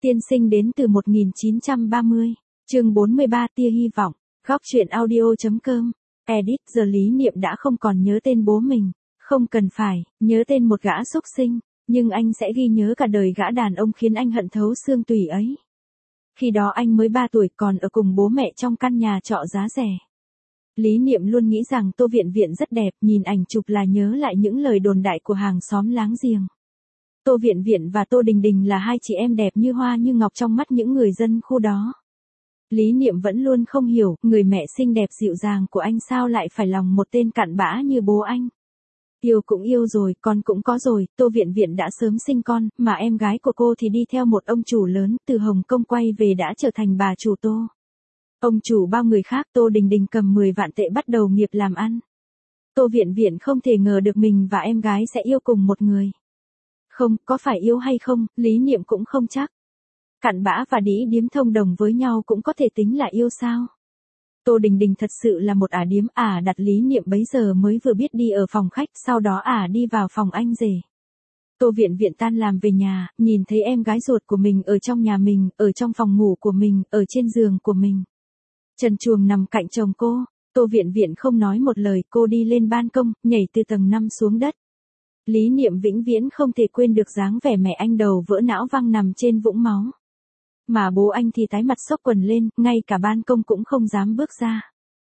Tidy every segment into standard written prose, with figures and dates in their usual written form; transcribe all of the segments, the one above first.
Tiên sinh đến từ 1930, chương 43 tia hy vọng, góc truyện audio.com, edit giờ Lý Niệm đã không còn nhớ tên bố mình, không cần phải, nhớ tên một gã xúc sinh, nhưng anh sẽ ghi nhớ cả đời gã đàn ông khiến anh hận thấu xương tủy ấy. Khi đó anh mới 3 tuổi còn ở cùng bố mẹ trong căn nhà trọ giá rẻ. Lý Niệm luôn nghĩ rằng Tô Viện Viện rất đẹp, nhìn ảnh chụp là nhớ lại những lời đồn đại của hàng xóm láng giềng. Tô Viện Viện và Tô Đình Đình là hai chị em đẹp như hoa như ngọc trong mắt những người dân khu đó. Lý Niệm vẫn luôn không hiểu, người mẹ xinh đẹp dịu dàng của anh sao lại phải lòng một tên cặn bã như bố anh. Yêu cũng yêu rồi, con cũng có rồi, Tô Viện Viện đã sớm sinh con, mà em gái của cô thì đi theo một ông chủ lớn, từ Hồng Kông quay về đã trở thành bà chủ Tô. Ông chủ bao người khác, Tô Đình Đình cầm 10 vạn tệ bắt đầu nghiệp làm ăn. Tô Viện Viện không thể ngờ được mình và em gái sẽ yêu cùng một người. Không, có phải yêu hay không, Lý Niệm cũng không chắc. Cặn bã và đĩ điếm thông đồng với nhau cũng có thể tính là yêu sao? Tô Đình Đình thật sự là một ả điếm, đặt Lý Niệm bấy giờ mới vừa biết đi ở phòng khách, sau đó đi vào phòng anh rể. Tô Viện Viện tan làm về nhà, nhìn thấy em gái ruột của mình ở trong nhà mình, ở trong phòng ngủ của mình, ở trên giường của mình. Trần truồng nằm cạnh chồng cô, Tô Viện Viện không nói một lời, cô đi lên ban công, nhảy từ tầng 5 xuống đất. Lý Niệm vĩnh viễn không thể quên được dáng vẻ mẹ anh đầu vỡ não văng nằm trên vũng máu. Mà bố anh thì tái mặt xốc quần lên, ngay cả ban công cũng không dám bước ra.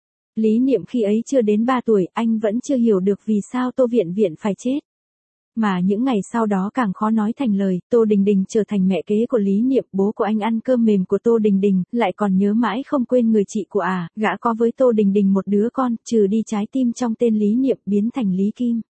Lý Niệm khi ấy chưa đến 3 tuổi, anh vẫn chưa hiểu được vì sao Tô Viện Viện phải chết. Mà những ngày sau đó càng khó nói thành lời, Tô Đình Đình trở thành mẹ kế của Lý Niệm, bố của anh ăn cơm mềm của Tô Đình Đình, lại còn nhớ mãi không quên người chị của gã có với Tô Đình Đình một đứa con, trừ đi trái tim trong tên Lý Niệm biến thành Lý Kim.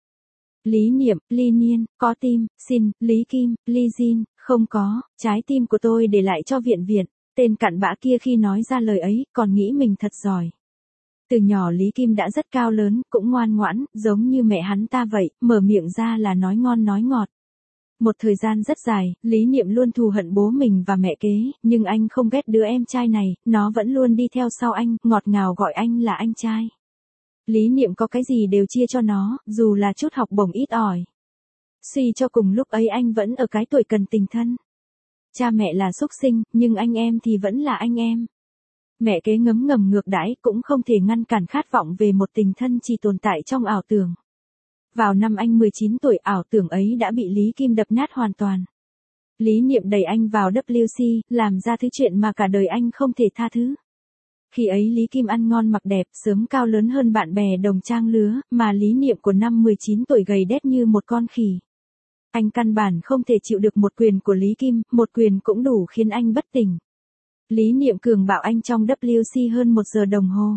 Lý Niệm, Ly Niên, có tim, xin, Lý Kim, Ly Jin, không có, trái tim của tôi để lại cho Viện Viện. Tên cặn bã kia khi nói ra lời ấy, còn nghĩ mình thật giỏi. Từ nhỏ Lý Kim đã rất cao lớn, cũng ngoan ngoãn, giống như mẹ hắn ta vậy, mở miệng ra là nói ngon nói ngọt. Một thời gian rất dài, Lý Niệm luôn thù hận bố mình và mẹ kế, nhưng anh không ghét đứa em trai này, nó vẫn luôn đi theo sau anh, ngọt ngào gọi anh là anh trai. Lý Niệm có cái gì đều chia cho nó, dù là chút học bổng ít ỏi. Suy cho cùng lúc ấy anh vẫn ở cái tuổi cần tình thân. Cha mẹ là xúc sinh, nhưng anh em thì vẫn là anh em. Mẹ kế ngấm ngầm ngược đãi cũng không thể ngăn cản khát vọng về một tình thân chỉ tồn tại trong ảo tưởng. Vào năm anh 19 tuổi ảo tưởng ấy đã bị Lý Kim đập nát hoàn toàn. Lý Niệm đẩy anh vào WC, làm ra thứ chuyện mà cả đời anh không thể tha thứ. Khi ấy Lý Kim ăn ngon mặc đẹp, sớm cao lớn hơn bạn bè đồng trang lứa, mà Lý Niệm của năm 19 tuổi gầy đét như một con khỉ. Anh căn bản không thể chịu được một quyền của Lý Kim, một quyền cũng đủ khiến anh bất tỉnh. Lý Niệm cường bạo anh trong WC hơn 1 giờ đồng hồ.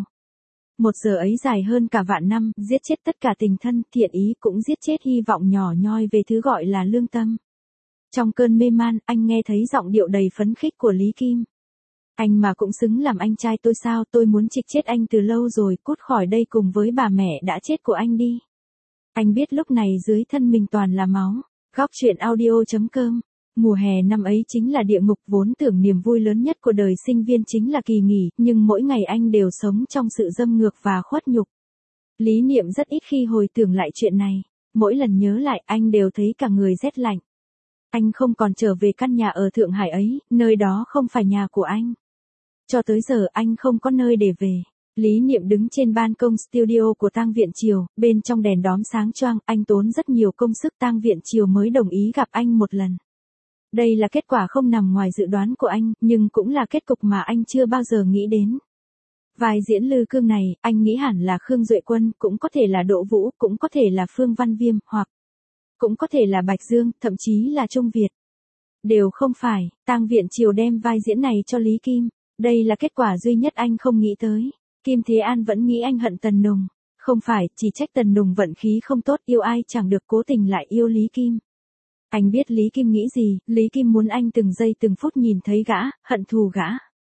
1 giờ ấy dài hơn cả vạn năm, giết chết tất cả tình thân, thiện ý, cũng giết chết hy vọng nhỏ nhoi về thứ gọi là lương tâm. Trong cơn mê man, anh nghe thấy giọng điệu đầy phấn khích của Lý Kim. Anh mà cũng xứng làm anh trai tôi sao, tôi muốn trịch chết anh từ lâu rồi, cút khỏi đây cùng với bà mẹ đã chết của anh đi. Anh biết lúc này dưới thân mình toàn là máu. Góc truyện audio.com. Mùa hè năm ấy chính là địa ngục, vốn tưởng niềm vui lớn nhất của đời sinh viên chính là kỳ nghỉ, nhưng mỗi ngày anh đều sống trong sự dâm ngược và khuất nhục. Lý Niệm rất ít khi hồi tưởng lại chuyện này, mỗi lần nhớ lại anh đều thấy cả người rét lạnh. Anh không còn trở về căn nhà ở Thượng Hải ấy, nơi đó không phải nhà của anh. Cho tới giờ anh không có nơi để về. Lý Niệm đứng trên ban công studio của Tang Viện Triều, bên trong đèn đóm sáng choang, anh tốn rất nhiều công sức Tang Viện Triều mới đồng ý gặp anh một lần. Đây là kết quả không nằm ngoài dự đoán của anh, nhưng cũng là kết cục mà anh chưa bao giờ nghĩ đến. Vai diễn Lư Cương này, anh nghĩ hẳn là Khương Duệ Quân, cũng có thể là Đỗ Vũ, cũng có thể là Phương Văn Viêm, hoặc cũng có thể là Bạch Dương, thậm chí là Trung Việt. Đều không phải, Tang Viện Triều đem vai diễn này cho Lý Kim. Đây là kết quả duy nhất anh không nghĩ tới. Kim Thế An vẫn nghĩ anh hận Tần Nùng. Không phải, chỉ trách Tần Nùng vận khí không tốt, yêu ai chẳng được, cố tình lại yêu Lý Kim. Anh biết Lý Kim nghĩ gì, Lý Kim muốn anh từng giây từng phút nhìn thấy gã, hận thù gã.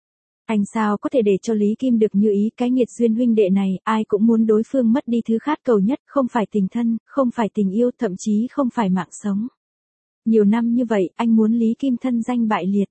Anh sao có thể để cho Lý Kim được như ý, cái nghiệt duyên huynh đệ này, ai cũng muốn đối phương mất đi thứ khát cầu nhất, không phải tình thân, không phải tình yêu, thậm chí không phải mạng sống. Nhiều năm như vậy, anh muốn Lý Kim thân danh bại liệt.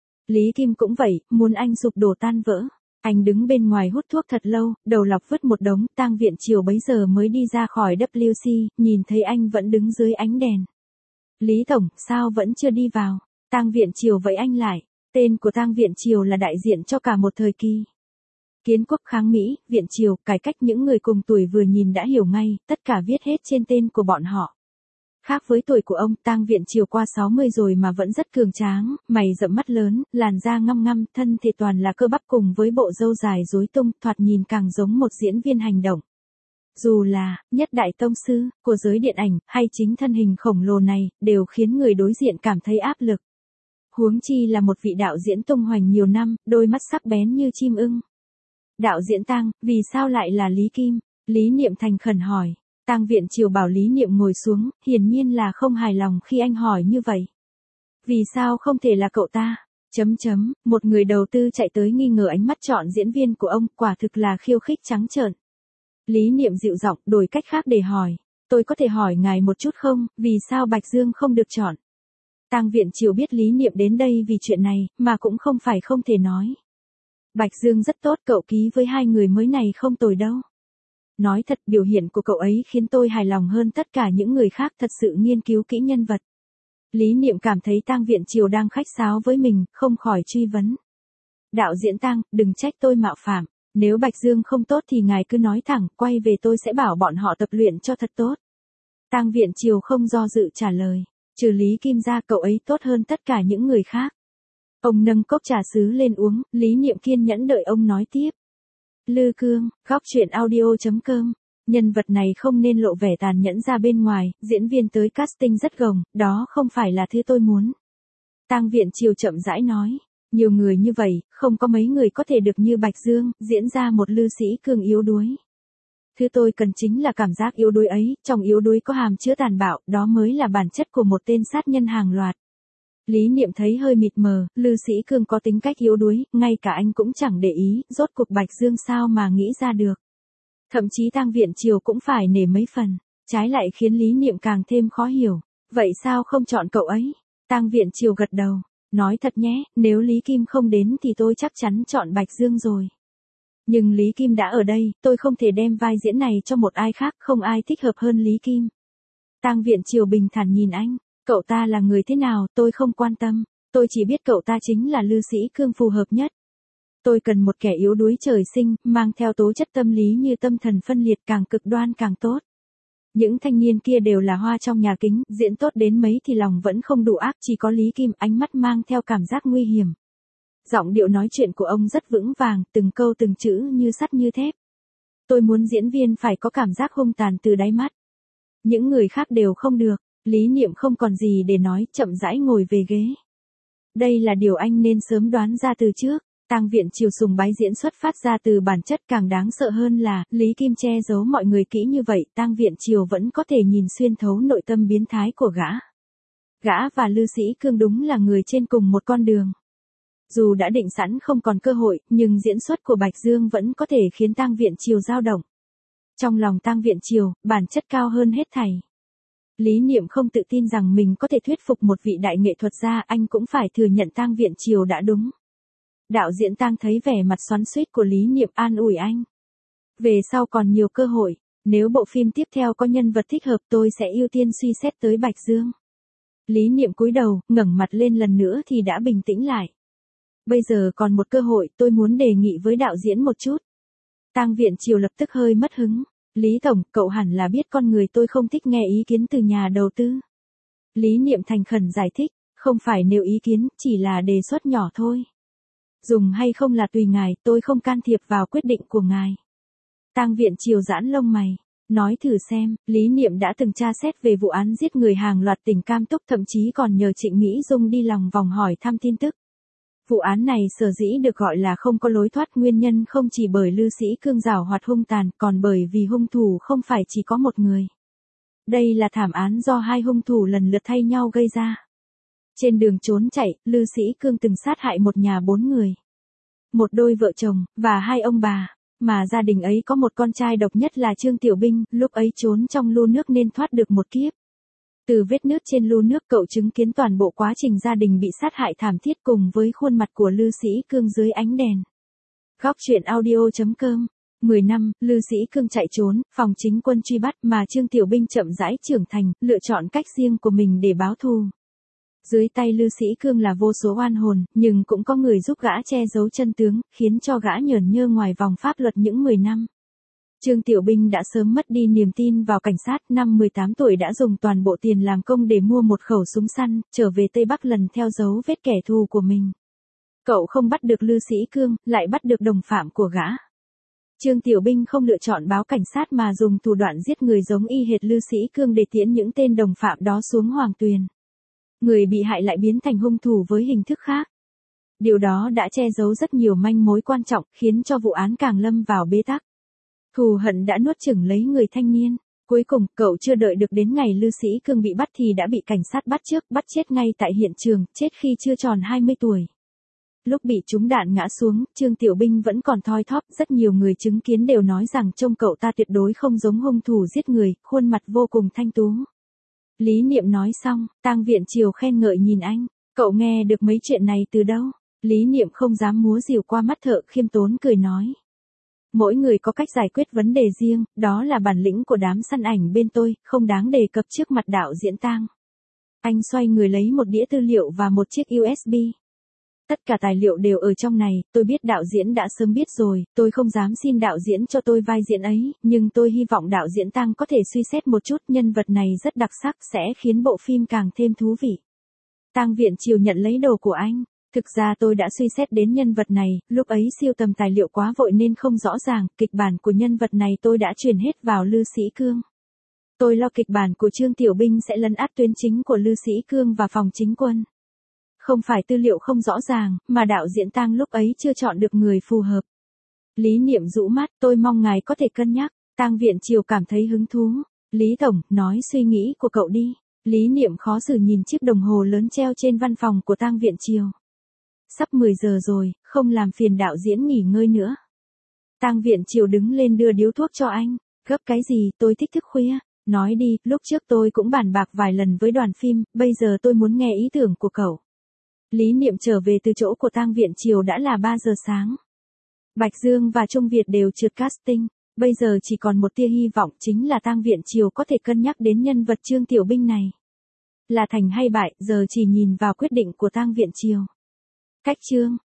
Lý Kim cũng vậy, muốn anh sụp đổ tan vỡ. Anh đứng bên ngoài hút thuốc thật lâu, đầu lọc vứt một đống, Tang Viện Triều bấy giờ mới đi ra khỏi WC, nhìn thấy anh vẫn đứng dưới ánh đèn. Lý Tổng, sao vẫn chưa đi vào? Tang Viện Triều vẫy anh lại. Tên của tang Viện Triều là đại diện cho cả một thời kỳ. Kiến quốc kháng Mỹ, Viện Triều, cải cách, những người cùng tuổi vừa nhìn đã hiểu ngay, tất cả viết hết trên tên của bọn họ. Khác với tuổi của ông, tang Viện Triều qua 60 rồi mà vẫn rất cường tráng, mày rậm mắt lớn, làn da ngăm ngăm, thân thể toàn là cơ bắp cùng với bộ râu dài rối tung, thoạt nhìn càng giống một diễn viên hành động. Dù là nhất đại tông sư của giới điện ảnh hay chính thân hình khổng lồ này, đều khiến người đối diện cảm thấy áp lực. Huống chi là một vị đạo diễn tung hoành nhiều năm, đôi mắt sắc bén như chim ưng. Đạo diễn Tang, vì sao lại là Lý Kim? Lý Niệm thành khẩn hỏi. Tang Viện Triều bảo Lý Niệm ngồi xuống, hiển nhiên là không hài lòng khi anh hỏi như vậy. Vì sao không thể là cậu ta? Một người đầu tư chạy tới nghi ngờ ánh mắt chọn diễn viên của ông, quả thực là khiêu khích trắng trợn. Lý Niệm dịu giọng, đổi cách khác để hỏi. Tôi có thể hỏi ngài một chút không, vì sao Bạch Dương không được chọn? Tang Viện Triều biết Lý Niệm đến đây vì chuyện này, mà cũng không phải không thể nói. Bạch Dương rất tốt, cậu ký với hai người mới này không tồi đâu. Nói thật, biểu hiện của cậu ấy khiến tôi hài lòng hơn tất cả những người khác, thật sự nghiên cứu kỹ nhân vật. Lý Niệm cảm thấy Tang Viện Triều đang khách sáo với mình, không khỏi truy vấn. Đạo diễn Tang, đừng trách tôi mạo phạm. Nếu Bạch Dương không tốt thì ngài cứ nói thẳng, quay về tôi sẽ bảo bọn họ tập luyện cho thật tốt. Tang Viện Triều không do dự trả lời. Trừ Lý Kim ra, cậu ấy tốt hơn tất cả những người khác. Ông nâng cốc trà sứ lên uống, Lý Niệm kiên nhẫn đợi ông nói tiếp. Lư Cương, góc truyện audio.com. Nhân vật này không nên lộ vẻ tàn nhẫn ra bên ngoài, diễn viên tới casting rất gồng, đó không phải là thứ tôi muốn. Tang Viện Triều chậm rãi nói. Nhiều người như vậy, không có mấy người có thể được như Bạch Dương, diễn ra một Lư Sĩ Cương yếu đuối. Thứ tôi cần chính là cảm giác yếu đuối ấy, trong yếu đuối có hàm chứa tàn bạo, đó mới là bản chất của một tên sát nhân hàng loạt. Lý Niệm thấy hơi mịt mờ, Lư Sĩ Cương có tính cách yếu đuối, ngay cả anh cũng chẳng để ý, rốt cuộc Bạch Dương sao mà nghĩ ra được. Thậm chí Tang Viện Triều cũng phải nể mấy phần, trái lại khiến Lý Niệm càng thêm khó hiểu. Vậy sao không chọn cậu ấy? Tang Viện Triều gật đầu, nói thật nhé, nếu Lý Kim không đến thì tôi chắc chắn chọn Bạch Dương rồi. Nhưng Lý Kim đã ở đây, tôi không thể đem vai diễn này cho một ai khác, không ai thích hợp hơn Lý Kim. Tang Viện Triều bình thản nhìn anh. Cậu ta là người thế nào, tôi không quan tâm. Tôi chỉ biết cậu ta chính là Lư Sĩ Cương phù hợp nhất. Tôi cần một kẻ yếu đuối trời sinh, mang theo tố chất tâm lý như tâm thần phân liệt, càng cực đoan càng tốt. Những thanh niên kia đều là hoa trong nhà kính, diễn tốt đến mấy thì lòng vẫn không đủ ác, chỉ có Lý Kim, ánh mắt mang theo cảm giác nguy hiểm. Giọng điệu nói chuyện của ông rất vững vàng, từng câu từng chữ như sắt như thép. Tôi muốn diễn viên phải có cảm giác hung tàn từ đáy mắt. Những người khác đều không được. Lý Niệm không còn gì để nói, chậm rãi ngồi về ghế. Đây là điều anh nên sớm đoán ra từ trước. Tang Viện Triều sùng bái diễn xuất phát ra từ bản chất, càng đáng sợ hơn là, Lý Kim che giấu mọi người kỹ như vậy, Tang Viện Triều vẫn có thể nhìn xuyên thấu nội tâm biến thái của gã. Gã và Lư Sĩ Cương đúng là người trên cùng một con đường. Dù đã định sẵn không còn cơ hội, nhưng diễn xuất của Bạch Dương vẫn có thể khiến Tang Viện Triều dao động. Trong lòng Tang Viện Triều, bản chất cao hơn hết thảy. Lý Niệm không tự tin rằng mình có thể thuyết phục một vị đại nghệ thuật gia, anh cũng phải thừa nhận Tang Viện Triều đã đúng. Đạo diễn Tang thấy vẻ mặt xoắn xuýt của Lý Niệm, an ủi anh. Về sau còn nhiều cơ hội, nếu bộ phim tiếp theo có nhân vật thích hợp tôi sẽ ưu tiên suy xét tới Bạch Dương. Lý Niệm cúi đầu, ngẩng mặt lên lần nữa thì đã bình tĩnh lại. Bây giờ còn một cơ hội, tôi muốn đề nghị với đạo diễn một chút. Tang Viện Triều lập tức hơi mất hứng. Lý Tổng, cậu hẳn là biết con người tôi không thích nghe ý kiến từ nhà đầu tư. Lý Niệm thành khẩn giải thích, không phải nêu ý kiến, chỉ là đề xuất nhỏ thôi. Dùng hay không là tùy ngài, tôi không can thiệp vào quyết định của ngài. Tang Viện Triều giãn lông mày, nói thử xem, Lý Niệm đã từng tra xét về vụ án giết người hàng loạt tỉnh Cam Túc, thậm chí còn nhờ Trịnh Mỹ Dung đi lòng vòng hỏi thăm tin tức. Vụ án này sở dĩ được gọi là không có lối thoát, nguyên nhân không chỉ bởi Lư Sĩ Cương giảo hoạt hung tàn, còn bởi vì hung thủ không phải chỉ có một người. Đây là thảm án do hai hung thủ lần lượt thay nhau gây ra. Trên đường trốn chạy, Lư Sĩ Cương từng sát hại một nhà 4 người. Một đôi vợ chồng, và 2 ông bà. Mà gia đình ấy có một con trai độc nhất là Trương Tiểu Binh, lúc ấy trốn trong lu nước nên thoát được một kiếp. Từ vết nứt trên lu nước cậu chứng kiến toàn bộ quá trình gia đình bị sát hại thảm thiết cùng với khuôn mặt của Lư Sĩ Cương dưới ánh đèn. Góc truyện audio.com. 10 năm, Lư Sĩ Cương chạy trốn, phòng chính quân truy bắt mà Trương Tiểu Binh chậm rãi trưởng thành, lựa chọn cách riêng của mình để báo thù. Dưới tay Lư Sĩ Cương là vô số oan hồn, nhưng cũng có người giúp gã che giấu chân tướng, khiến cho gã nhởn nhơ ngoài vòng pháp luật những 10 năm. Trương Tiểu Binh đã sớm mất đi niềm tin vào cảnh sát, năm 18 tuổi đã dùng toàn bộ tiền làm công để mua một khẩu súng săn, trở về Tây Bắc lần theo dấu vết kẻ thù của mình. Cậu không bắt được Lư Sĩ Cương, lại bắt được đồng phạm của gã. Trương Tiểu Binh không lựa chọn báo cảnh sát mà dùng thủ đoạn giết người giống y hệt Lư Sĩ Cương để tiễn những tên đồng phạm đó xuống Hoàng Tuyền. Người bị hại lại biến thành hung thủ với hình thức khác. Điều đó đã che giấu rất nhiều manh mối quan trọng, khiến cho vụ án càng lâm vào bế tắc. Thù hận đã nuốt chửng lấy người thanh niên. Cuối cùng, cậu chưa đợi được đến ngày Lư Sĩ Cương bị bắt thì đã bị cảnh sát bắt trước, bắt chết ngay tại hiện trường, chết khi chưa tròn 20 tuổi. Lúc bị trúng đạn ngã xuống, Trương Tiểu Binh vẫn còn thoi thóp, rất nhiều người chứng kiến đều nói rằng trông cậu ta tuyệt đối không giống hung thủ giết người, khuôn mặt vô cùng thanh tú. Lý Niệm nói xong, Tang Viện Triều khen ngợi nhìn anh, cậu nghe được mấy chuyện này từ đâu? Lý Niệm không dám múa rìu qua mắt thợ, khiêm tốn cười nói. Mỗi người có cách giải quyết vấn đề riêng, đó là bản lĩnh của đám săn ảnh bên tôi, không đáng đề cập trước mặt đạo diễn Tang. Anh xoay người lấy một đĩa tư liệu và một chiếc USB. Tất cả tài liệu đều ở trong này, tôi biết đạo diễn đã sớm biết rồi, tôi không dám xin đạo diễn cho tôi vai diễn ấy, nhưng tôi hy vọng đạo diễn Tang có thể suy xét một chút, nhân vật này rất đặc sắc, sẽ khiến bộ phim càng thêm thú vị. Tang Viện Triều nhận lấy đồ của anh. Thực ra tôi đã suy xét đến nhân vật này, lúc ấy siêu tầm tài liệu quá vội nên không rõ ràng, kịch bản của nhân vật này tôi đã truyền hết vào Lư Sĩ Cương. Tôi lo kịch bản của Trương Tiểu Binh sẽ lấn át tuyến chính của Lư Sĩ Cương và phòng chính quân. Không phải tư liệu không rõ ràng, mà đạo diễn Tang lúc ấy chưa chọn được người phù hợp. Lý Niệm rũ mắt, tôi mong ngài có thể cân nhắc. Tang Viện Triều cảm thấy hứng thú. Lý Tổng, nói suy nghĩ của cậu đi. Lý Niệm khó xử nhìn chiếc đồng hồ lớn treo trên văn phòng của Tang Viện Triều. Sắp 10 giờ rồi, không làm phiền đạo diễn nghỉ ngơi nữa. Tang Viện Triều đứng lên đưa điếu thuốc cho anh. Gấp cái gì, tôi thích thức khuya. Nói đi, lúc trước tôi cũng bàn bạc vài lần với đoàn phim, bây giờ tôi muốn nghe ý tưởng của cậu. Lý Niệm trở về từ chỗ của Tang Viện Triều đã là 3 giờ sáng. Bạch Dương và Trung Việt đều trượt casting, bây giờ chỉ còn một tia hy vọng, chính là Tang Viện Triều có thể cân nhắc đến nhân vật Trương Tiểu Binh này. Là thành hay bại, giờ chỉ nhìn vào quyết định của Tang Viện Triều. Cách chương